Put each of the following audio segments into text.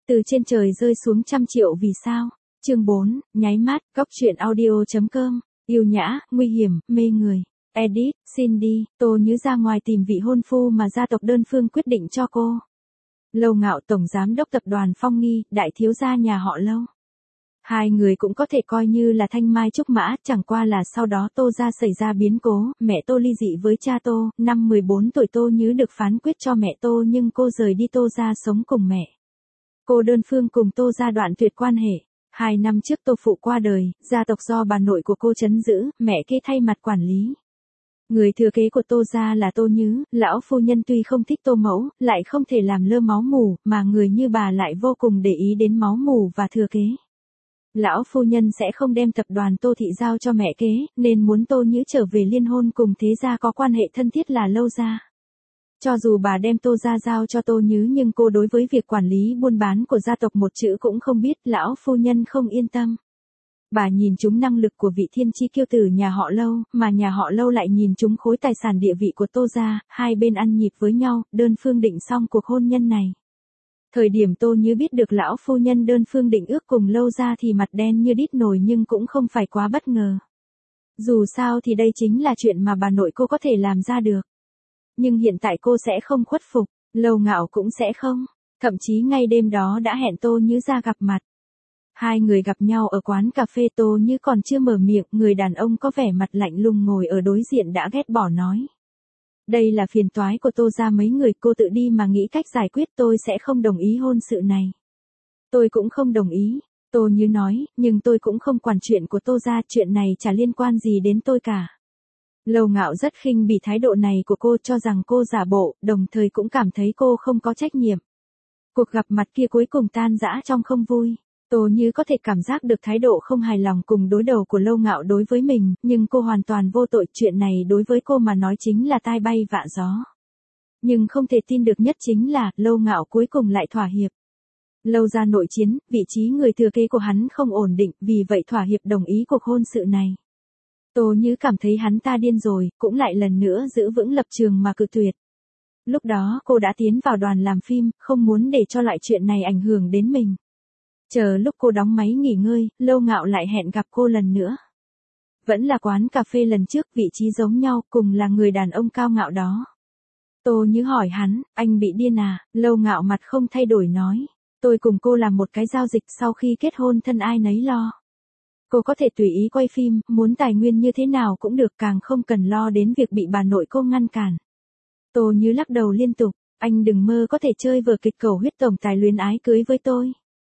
Từ trên trời rơi xuống trăm triệu vì sao? Chương 4, nháy mắt, góc truyện audio.com, yêu nhã, nguy hiểm, mê người. Edit, Cindy, Tô Nhứ ra ngoài tìm vị hôn phu mà gia tộc đơn phương quyết định cho cô. Lâu Ngạo tổng giám đốc tập đoàn Phong Nghi, đại thiếu gia nhà họ Lâu. Hai người cũng có thể coi như là thanh mai trúc mã, chẳng qua là sau đó Tô gia xảy ra biến cố, mẹ Tô ly dị với cha Tô, năm 14 tuổi Tô Nhứ được phán quyết cho mẹ Tô nhưng cô rời đi Tô gia sống cùng mẹ. Cô đơn phương cùng Tô gia đoạn tuyệt quan hệ. 2 năm trước Tô phụ qua đời, gia tộc do bà nội của cô trấn giữ, mẹ kế thay mặt quản lý. Người thừa kế của Tô gia là Tô Nhứ, lão phu nhân tuy không thích Tô mẫu, lại không thể làm lơ máu mủ, mà người như bà lại vô cùng để ý đến máu mủ và thừa kế. Lão phu nhân sẽ không đem tập đoàn Tô thị giao cho mẹ kế, nên muốn Tô Nhứ trở về liên hôn cùng thế gia có quan hệ thân thiết là Lâu gia. Cho dù bà đem Tô gia giao cho Tô Nhứ nhưng cô đối với việc quản lý buôn bán của gia tộc một chữ cũng không biết, lão phu nhân không yên tâm. Bà nhìn trúng năng lực của vị thiên chi kiêu tử nhà họ Lâu, mà nhà họ Lâu lại nhìn trúng khối tài sản địa vị của Tô gia, hai bên ăn nhịp với nhau, đơn phương định xong cuộc hôn nhân này. Thời điểm Tô Nhứ biết được lão phu nhân đơn phương định ước cùng Lâu gia thì mặt đen như đít nồi nhưng cũng không phải quá bất ngờ. Dù sao thì đây chính là chuyện mà bà nội cô có thể làm ra được. Nhưng hiện tại cô sẽ không khuất phục, Lâu Ngạo cũng sẽ không, thậm chí ngay đêm đó đã hẹn Tô Nhứ ra gặp mặt. Hai người gặp nhau ở quán cà phê, Tô Nhứ còn chưa mở miệng, người đàn ông có vẻ mặt lạnh lùng ngồi ở đối diện đã ghét bỏ nói. Đây là phiền toái của Tô gia mấy người, cô tự đi mà nghĩ cách giải quyết, tôi sẽ không đồng ý hôn sự này. Tôi cũng không đồng ý, Tô Nhứ nói, nhưng tôi cũng không quản chuyện của Tô gia, chuyện này chả liên quan gì đến tôi cả. Lâu Ngạo rất khinh bỉ thái độ này của cô, cho rằng cô giả bộ, đồng thời cũng cảm thấy cô không có trách nhiệm. Cuộc gặp mặt kia cuối cùng tan rã trong không vui. Tô Nhứ có thể cảm giác được thái độ không hài lòng cùng đối đầu của Lâu Ngạo đối với mình, nhưng cô hoàn toàn vô tội, chuyện này đối với cô mà nói chính là tai bay vạ gió. Nhưng không thể tin được nhất chính là, Lâu Ngạo cuối cùng lại thỏa hiệp. Lâu gia nội chiến, vị trí người thừa kế của hắn không ổn định, vì vậy thỏa hiệp đồng ý cuộc hôn sự này. Tô Nhứ cảm thấy hắn ta điên rồi, cũng lại lần nữa giữ vững lập trường mà cự tuyệt. Lúc đó cô đã tiến vào đoàn làm phim, không muốn để cho loại chuyện này ảnh hưởng đến mình. Chờ lúc cô đóng máy nghỉ ngơi, Lâu Ngạo lại hẹn gặp cô lần nữa. Vẫn là quán cà phê lần trước, vị trí giống nhau, cùng là người đàn ông cao ngạo đó. Tô Nhứ hỏi hắn, anh bị điên à? Lâu Ngạo mặt không thay đổi nói. Tôi cùng cô làm một cái giao dịch, sau khi kết hôn thân ai nấy lo. Cô có thể tùy ý quay phim, muốn tài nguyên như thế nào cũng được, càng không cần lo đến việc bị bà nội cô ngăn cản. Tô Nhứ lắc đầu liên tục, anh đừng mơ có thể chơi vở kịch cầu huyết tổng tài luyến ái cưới với tôi.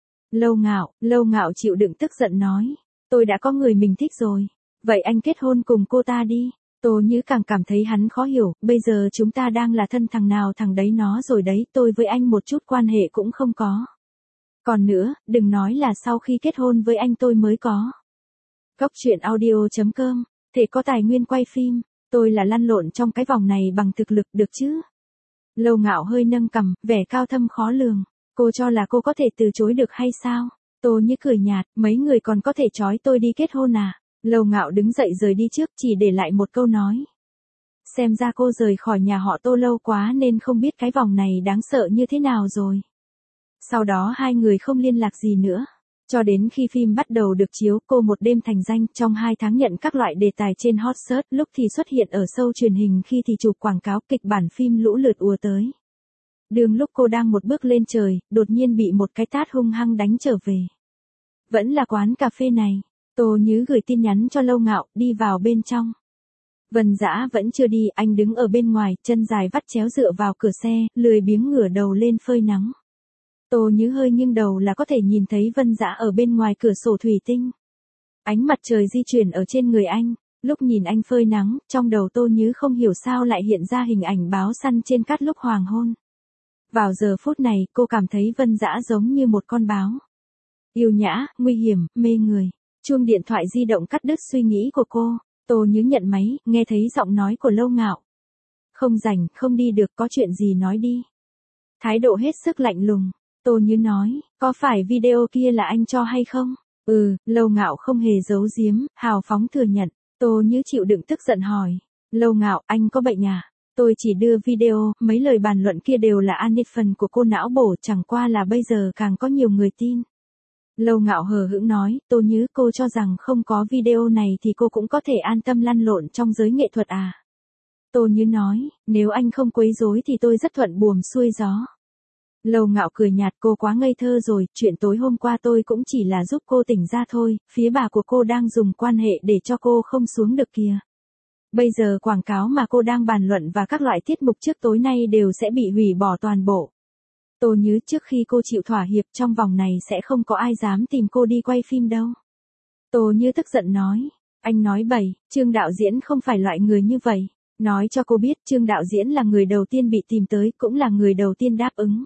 Lâu Ngạo chịu đựng tức giận nói, tôi đã có người mình thích rồi, vậy anh kết hôn cùng cô ta đi. Tô Nhứ càng cảm thấy hắn khó hiểu, bây giờ chúng ta đang là thân thằng nào thằng đấy nó rồi đấy, tôi với anh một chút quan hệ cũng không có. Còn nữa, đừng nói là sau khi kết hôn với anh tôi mới có. Góc truyện audio.com, thể có tài nguyên quay phim, tôi là lăn lộn trong cái vòng này bằng thực lực được chứ. Lâu Ngạo hơi nâng cằm, vẻ cao thâm khó lường, cô cho là cô có thể từ chối được hay sao? Tô Nhứ cười nhạt, mấy người còn có thể trói tôi đi kết hôn à? Lâu Ngạo đứng dậy rời đi trước, chỉ để lại một câu nói. Xem ra cô rời khỏi nhà họ Tô lâu quá nên không biết cái vòng này đáng sợ như thế nào rồi. Sau đó hai người không liên lạc gì nữa. Cho đến khi phim bắt đầu được chiếu, Cô một đêm thành danh, trong 2 tháng nhận các loại đề tài trên hot search, lúc thì xuất hiện ở show truyền hình, khi thì chụp quảng cáo, kịch bản phim lũ lượt ùa tới. Đường lúc cô đang một bước lên trời, đột nhiên bị một cái tát hung hăng đánh trở về. Vẫn là quán cà phê này. Tô Nhứ gửi tin nhắn cho Lâu Ngạo, đi vào bên trong. Vân Dã vẫn chưa đi, anh đứng ở bên ngoài, chân dài vắt chéo dựa vào cửa xe, lười biếng ngửa đầu lên phơi nắng. Tô Nhứ hơi nghiêng đầu là có thể nhìn thấy Vân Dã ở bên ngoài cửa sổ thủy tinh. Ánh mặt trời di chuyển ở trên người anh, lúc nhìn anh phơi nắng, trong đầu Tô Nhứ không hiểu sao lại hiện ra hình ảnh báo săn trên cát lúc hoàng hôn. Vào giờ phút này, cô cảm thấy Vân Dã giống như một con báo. Yêu nhã, nguy hiểm, mê người. Chuông điện thoại di động cắt đứt suy nghĩ của cô. Tô Nhứ nhận máy, nghe thấy giọng nói của Lâu Ngạo. Không rảnh, không đi được, có chuyện gì nói đi. Thái độ hết sức lạnh lùng. Tô Nhứ nói, có phải video kia là anh cho hay không? Lâu Ngạo không hề giấu giếm, hào phóng thừa nhận. Tô Nhứ chịu đựng tức giận hỏi. Lâu Ngạo, anh có bệnh à? Tôi chỉ đưa video, mấy lời bàn luận kia đều là an phần của cô não bổ, chẳng qua là bây giờ càng có nhiều người tin. Lâu Ngạo hờ hững nói, Tô Nhứ, cô cho rằng không có video này thì cô cũng có thể an tâm lăn lộn trong giới nghệ thuật à? Tô Nhứ nói, nếu anh không quấy rối thì tôi rất thuận buồm xuôi gió. Lâu Ngạo cười nhạt, cô quá ngây thơ rồi, chuyện tối hôm qua tôi cũng chỉ là giúp cô tỉnh ra thôi, phía bà của cô đang dùng quan hệ để cho cô không xuống được kìa. Bây giờ quảng cáo mà cô đang bàn luận và các loại tiết mục trước tối nay đều sẽ bị hủy bỏ toàn bộ. Tô Nhứ, trước khi cô chịu thỏa hiệp trong vòng này sẽ không có ai dám tìm cô đi quay phim đâu. Tô Nhứ tức giận nói, anh nói bậy, Trương đạo diễn không phải loại người như vậy. Nói cho cô biết, Trương đạo diễn là người đầu tiên bị tìm tới, cũng là người đầu tiên đáp ứng.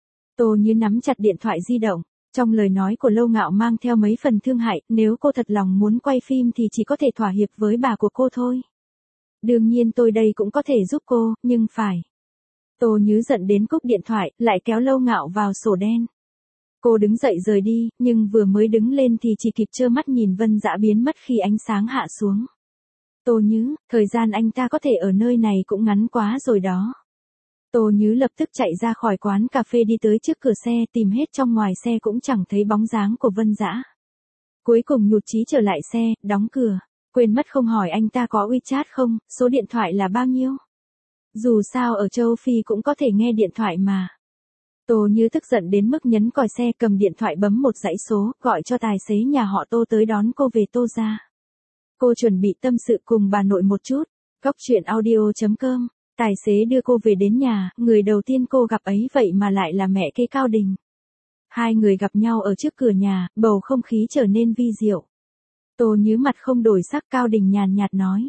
Tô Nhứ nắm chặt điện thoại di động. Trong lời nói của Lâu Ngạo mang theo mấy phần thương hại, nếu cô thật lòng muốn quay phim thì chỉ có thể thỏa hiệp với bà của cô thôi. Đương nhiên tôi đây cũng có thể giúp cô, nhưng phải. Tô Nhứ giận đến cúp điện thoại, lại kéo Lâu Ngạo vào sổ đen. Cô đứng dậy rời đi, nhưng vừa mới đứng lên thì chỉ kịp trơ mắt nhìn Vân Dã biến mất khi ánh sáng hạ xuống. Tô Nhứ, thời gian anh ta có thể ở nơi này cũng ngắn quá rồi đó. Tô Nhứ lập tức chạy ra khỏi quán cà phê đi tới trước cửa xe, tìm hết trong ngoài xe cũng chẳng thấy bóng dáng của Vân Dã. Cuối cùng nhụt chí trở lại xe, đóng cửa. Quên mất không hỏi anh ta có WeChat không, số điện thoại là bao nhiêu? Dù sao ở châu Phi cũng có thể nghe điện thoại mà. Tô Nhứ tức giận đến mức nhấn còi xe, cầm điện thoại bấm một dãy số, gọi cho tài xế nhà họ Tô tới đón cô về Tô gia. Cô chuẩn bị tâm sự cùng bà nội một chút. Cóc truyện audio.com. Tài xế đưa cô về đến nhà, người đầu tiên cô gặp ấy vậy mà lại là mẹ kế Cao Đình. Hai người gặp nhau ở trước cửa nhà, bầu không khí trở nên vi diệu. Tô Nhứ mặt không đổi sắc, Cao Đình nhàn nhạt nói.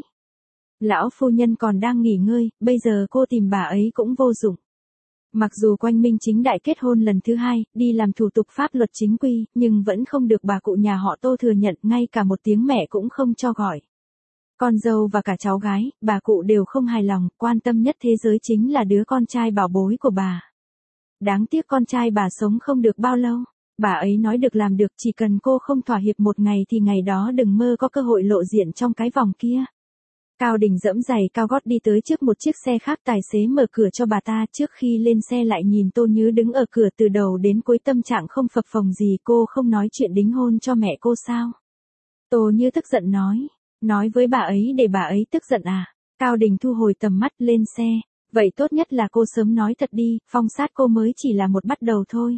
Lão phu nhân còn đang nghỉ ngơi, bây giờ cô tìm bà ấy cũng vô dụng. Mặc dù Quanh Minh chính đại kết hôn lần thứ hai, đi làm thủ tục pháp luật chính quy, nhưng vẫn không được bà cụ nhà họ Tô thừa nhận, ngay cả một tiếng mẹ cũng không cho gọi. Con dâu và cả cháu gái, bà cụ đều không hài lòng, quan tâm nhất thế giới chính là đứa con trai bảo bối của bà. Đáng tiếc con trai bà sống không được bao lâu. Bà ấy nói được làm được, chỉ cần cô không thỏa hiệp một ngày thì ngày đó đừng mơ có cơ hội lộ diện trong cái vòng kia. Cao Đình giẫm giày cao gót đi tới trước một chiếc xe khác, tài xế mở cửa cho bà ta, trước khi lên xe lại nhìn Tô Nhứ đứng ở cửa từ đầu đến cuối tâm trạng không phập phồng gì. Cô không nói chuyện đính hôn cho mẹ cô sao? Tô Nhứ tức giận nói với bà ấy để bà ấy tức giận à? Cao Đình thu hồi tầm mắt, lên xe. Vậy tốt nhất là cô sớm nói thật đi, phong sát cô mới chỉ là một bắt đầu thôi.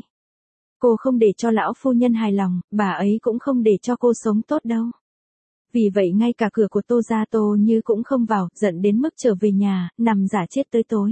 Cô không để cho lão phu nhân hài lòng, bà ấy cũng không để cho cô sống tốt đâu. Vì vậy ngay cả cửa của Tô gia Tô Nhứ cũng không vào, giận đến mức trở về nhà, nằm giả chết tới tối.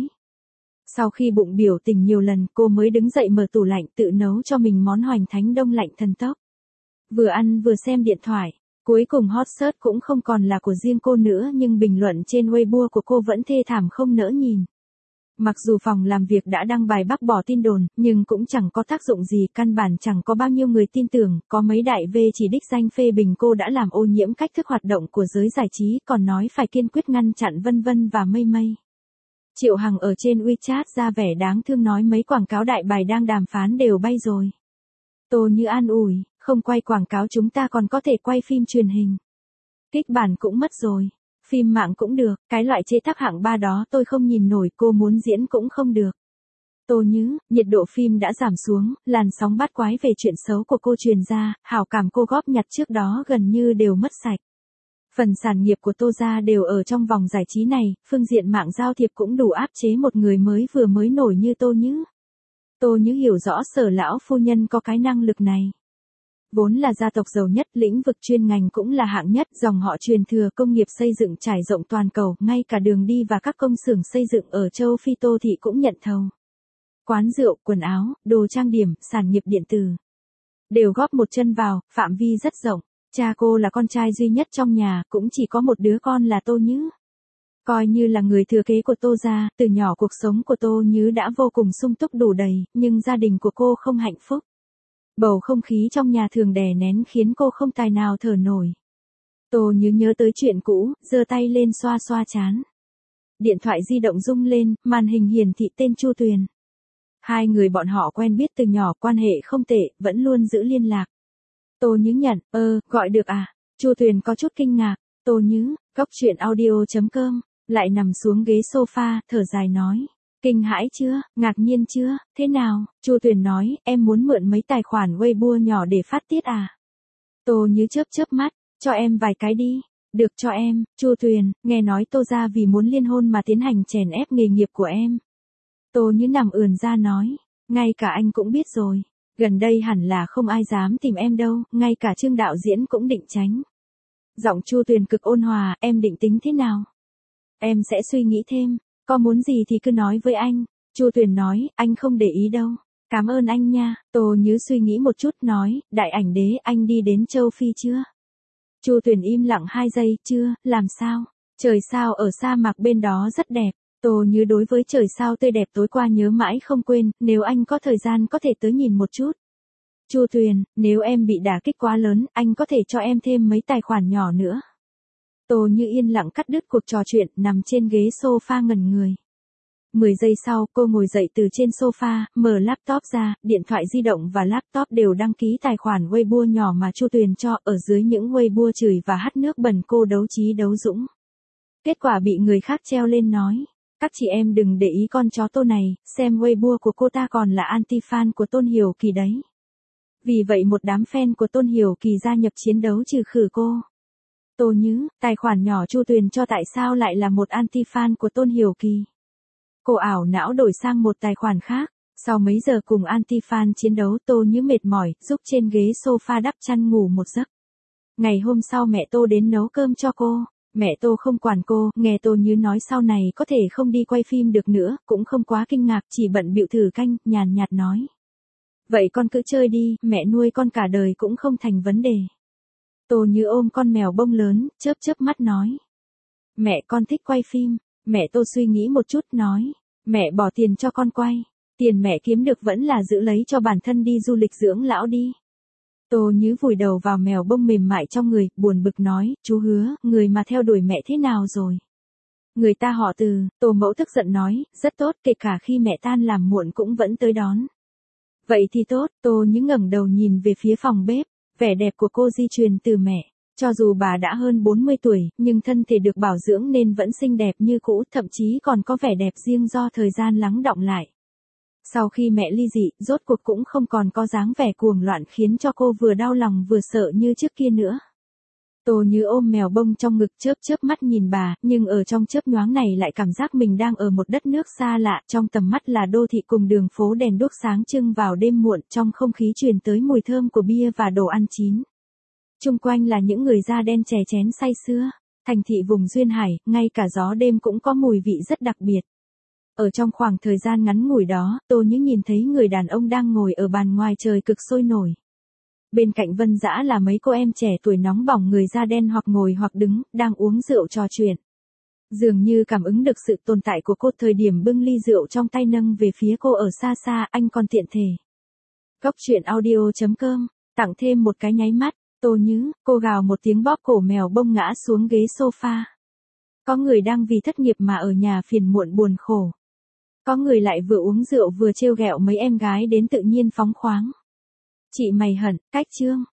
Sau khi bụng biểu tình nhiều lần, cô mới đứng dậy mở tủ lạnh, tự nấu cho mình món hoành thánh đông lạnh thần tốc. Vừa ăn vừa xem điện thoại. Cuối cùng hot search cũng không còn là của riêng cô nữa, nhưng bình luận trên Weibo của cô vẫn thê thảm không nỡ nhìn. Mặc dù phòng làm việc đã đăng bài bác bỏ tin đồn, nhưng cũng chẳng có tác dụng gì, căn bản chẳng có bao nhiêu người tin tưởng, có mấy đại V chỉ đích danh phê bình cô đã làm ô nhiễm cách thức hoạt động của giới giải trí, còn nói phải kiên quyết ngăn chặn vân vân và mây mây. Triệu Hằng ở trên WeChat ra vẻ đáng thương nói mấy quảng cáo đại bài đang đàm phán đều bay rồi. Tô Nhứ an ủi, không quay quảng cáo chúng ta còn có thể quay phim truyền hình. Kích bản cũng mất rồi. Phim mạng cũng được, cái loại chế tác hạng 3 đó tôi không nhìn nổi, cô muốn diễn cũng không được. Tô Nhứ, nhiệt độ phim đã giảm xuống, làn sóng bát quái về chuyện xấu của cô truyền ra, hảo cảm cô góp nhặt trước đó gần như đều mất sạch. Phần sản nghiệp của Tô gia đều ở trong vòng giải trí này, phương diện mạng giao thiệp cũng đủ áp chế một người vừa mới nổi như Tô Nhứ. Tô Nhứ hiểu rõ Sở lão phu nhân có cái năng lực này. Vốn là gia tộc giàu nhất, lĩnh vực chuyên ngành cũng là hạng nhất, dòng họ truyền thừa, công nghiệp xây dựng trải rộng toàn cầu, ngay cả đường đi và các công xưởng xây dựng ở châu Phi Tô thị cũng nhận thầu. Quán rượu, quần áo, đồ trang điểm, sản nghiệp điện tử đều góp một chân vào, phạm vi rất rộng. Cha cô là con trai duy nhất trong nhà, cũng chỉ có một đứa con là Tô Nhứ. Coi như là người thừa kế của Tô gia, từ nhỏ cuộc sống của Tô Nhứ đã vô cùng sung túc đủ đầy, nhưng gia đình của cô không hạnh phúc. Bầu không khí trong nhà thường đè nén khiến cô không tài nào thở nổi. Tô Nhứ nhớ tới chuyện cũ, giơ tay lên xoa xoa trán. Điện thoại di động rung lên, màn hình hiển thị tên Chu Tuyền. Hai người bọn họ quen biết từ nhỏ, quan hệ không tệ, vẫn luôn giữ liên lạc. Tô Nhứ nhận, gọi được à? Chu Tuyền có chút kinh ngạc. Tô Nhứ, cóc truyện audio.com lại nằm xuống ghế sofa, thở dài nói. Kinh hãi chưa, ngạc nhiên chưa, thế nào? Chu Tuyền nói, em muốn mượn mấy tài khoản Weibo nhỏ để phát tiết à? Tô Như chớp chớp mắt, cho em vài cái đi. Được cho em, Chu Tuyền, nghe nói Tô gia vì muốn liên hôn mà tiến hành chèn ép nghề nghiệp của em. Tô Như nằm ườn ra nói, ngay cả anh cũng biết rồi. Gần đây hẳn là không ai dám tìm em đâu, ngay cả Trương đạo diễn cũng định tránh. Giọng Chu Tuyền cực ôn hòa, em định tính thế nào? Em sẽ suy nghĩ thêm, có muốn gì thì cứ nói với anh. Chu Tuyền nói, anh không để ý đâu. Cảm ơn anh nha. Tô Như suy nghĩ một chút nói, đại ảnh đế anh đi đến châu Phi chưa? Chu Tuyền im lặng 2 giây, chưa, làm sao? Trời sao ở sa mạc bên đó rất đẹp. Tô Như đối với trời sao tươi đẹp tối qua nhớ mãi không quên, nếu anh có thời gian có thể tới nhìn một chút. Chu Tuyền, nếu em bị đả kích quá lớn, anh có thể cho em thêm mấy tài khoản nhỏ nữa. Tô Như yên lặng cắt đứt cuộc trò chuyện, nằm trên ghế sofa ngẩn người. 10 giây sau, cô ngồi dậy từ trên sofa, mở laptop ra, điện thoại di động và laptop đều đăng ký tài khoản Weibo nhỏ mà Chu Tuyền cho, ở dưới những Weibo chửi và hắt nước bẩn cô đấu trí đấu dũng. Kết quả bị người khác treo lên nói, các chị em đừng để ý con chó Tô này, xem Weibo của cô ta còn là anti-fan của Tôn Hiểu Kỳ đấy. Vì vậy một đám fan của Tôn Hiểu Kỳ gia nhập chiến đấu trừ khử cô. Tô Như, tài khoản nhỏ Chu Tuyền cho tại sao lại là một anti-fan của Tôn Hiểu Kỳ? Cô ảo não đổi sang một tài khoản khác. Sau mấy giờ cùng anti-fan chiến đấu, Tô Như mệt mỏi, rúc trên ghế sofa đắp chăn ngủ một giấc. Ngày hôm sau mẹ Tô đến nấu cơm cho cô. Mẹ Tô không quản cô, nghe Tô Như nói sau này có thể không đi quay phim được nữa, cũng không quá kinh ngạc, chỉ bận bịu thử canh, nhàn nhạt nói. Vậy con cứ chơi đi, mẹ nuôi con cả đời cũng không thành vấn đề. Tô Như ôm con mèo bông lớn, chớp chớp mắt nói. Mẹ con thích quay phim. Mẹ Tô suy nghĩ một chút nói. Mẹ bỏ tiền cho con quay. Tiền mẹ kiếm được vẫn là giữ lấy cho bản thân đi du lịch dưỡng lão đi. Tô Như vùi đầu vào mèo bông mềm mại trong người, buồn bực nói, chú Hứa, người mà theo đuổi mẹ thế nào rồi? Người ta họ Từ, Tô Mẫu tức giận nói, rất tốt, kể cả khi mẹ tan làm muộn cũng vẫn tới đón. Vậy thì tốt, Tô Như ngẩng đầu nhìn về phía phòng bếp, vẻ đẹp của cô di truyền từ mẹ. Cho dù bà đã hơn 40 tuổi, nhưng thân thể được bảo dưỡng nên vẫn xinh đẹp như cũ, thậm chí còn có vẻ đẹp riêng do thời gian lắng đọng lại. Sau khi mẹ ly dị, rốt cuộc cũng không còn có dáng vẻ cuồng loạn khiến cho cô vừa đau lòng vừa sợ như trước kia nữa. Tô Như ôm mèo bông trong ngực chớp chớp mắt nhìn bà, nhưng ở trong chớp nhoáng này lại cảm giác mình đang ở một đất nước xa lạ, trong tầm mắt là đô thị cùng đường phố đèn đuốc sáng trưng vào đêm muộn, trong không khí truyền tới mùi thơm của bia và đồ ăn chín. Chung quanh là những người da đen chè chén say sưa, thành thị vùng duyên hải, ngay cả gió đêm cũng có mùi vị rất đặc biệt. Ở trong khoảng thời gian ngắn ngủi đó, Tô Như nhìn thấy người đàn ông đang ngồi ở bàn ngoài trời cực sôi nổi. Bên cạnh Vân Dã là mấy cô em trẻ tuổi nóng bỏng người da đen hoặc ngồi hoặc đứng, đang uống rượu trò chuyện. Dường như cảm ứng được sự tồn tại của cô thời điểm bưng ly rượu trong tay nâng về phía cô ở xa xa, anh còn tiện thể. Góc truyện audio.com, tặng thêm một cái nháy mắt, Tô Như, cô gào một tiếng bóp cổ mèo bông ngã xuống ghế sofa. Có người đang vì thất nghiệp mà ở nhà phiền muộn buồn khổ. Có người lại vừa uống rượu vừa trêu ghẹo mấy em gái đến tự nhiên phóng khoáng. Chị mày hận, cách chương.